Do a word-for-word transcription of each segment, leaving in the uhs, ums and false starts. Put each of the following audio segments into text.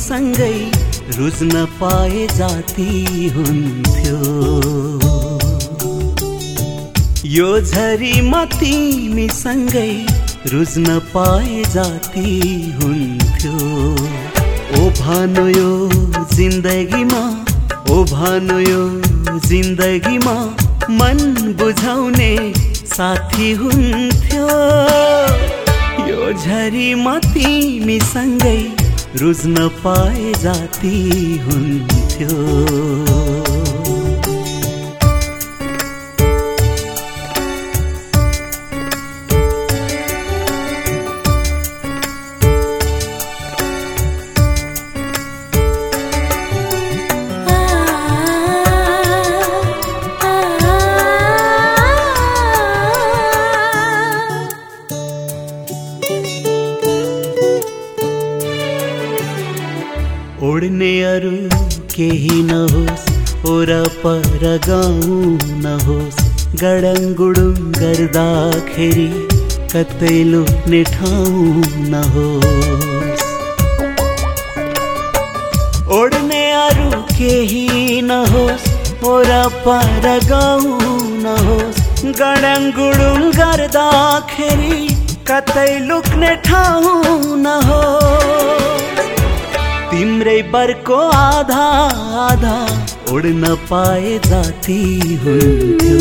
सँगै रुज्न पाए जाति हुन्थ्यो। यो झरीमा तिमी सँगै रुज्न पाए जाति हुन्थ्यो। ओ भानु यो जिन्दगीमा, ओ भानु यो जिन्दगीमा मन बुझाउने साथी हुन्थ्यो। यो झरीमा तिमी सँगै रुज्न पाए जाति हुन्थ्यो। ओड्ने अरू केही नहोस्, ओरपर गाउँ नहोस्, गडङगुडुङ गर्दाखेरि कतै लुक्ने ठाउँ नहोस्। ओड्ने अरू केही नहोस्, ओरपर गाउँ नहोस्, गडङगुडुङ गर्दाखेरि कतै लुक्ने ठाउँ नहोस्। तिम्रै बरको आधा आधा उड्न पाए जाति हुन्थ्यो।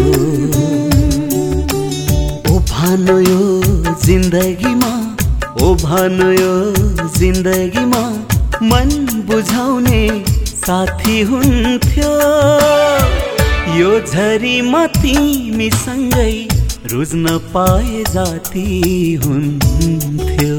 ओ भानु यो जिन्दगीमा, ओ भानु यो जिन्दगीमा मन बुझाउने साथी हुन्थ्यो। यो झरीमा तिमी सँगै रुज्न पाए जाति हुन्थ्यो।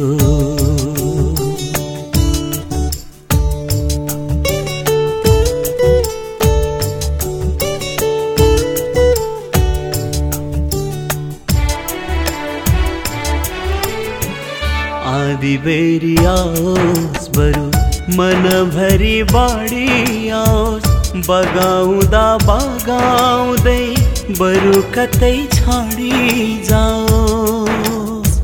आधी बेरी आओस् बरु मनभरि बाढी आओस्, बगाउँदा बगाउँदै बरु कतै छाडी जाओस्।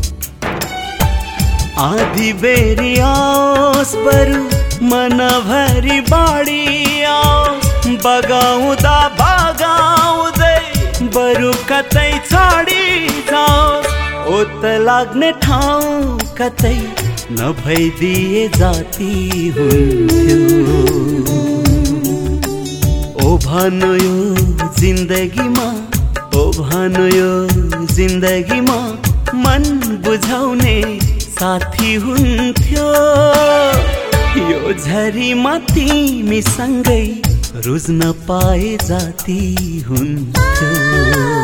आधी बेरी आओस् बरु मनभरि बाढी आओस्, बगाउँदा बगाउँदै बरु कतै छाडी जाओस्। ओत लाग्ने ठाउँ कतै नभइदिए जाति हुन्थ्यो। ओ भानु यो जिन्दगीमा, ओ भानु यो जिन्दगीमा मन बुझाउने साथी हुन्थ्यो। यो झरीमा तिमी सँगै रुज्न पाए जाति हुन्थ्यो।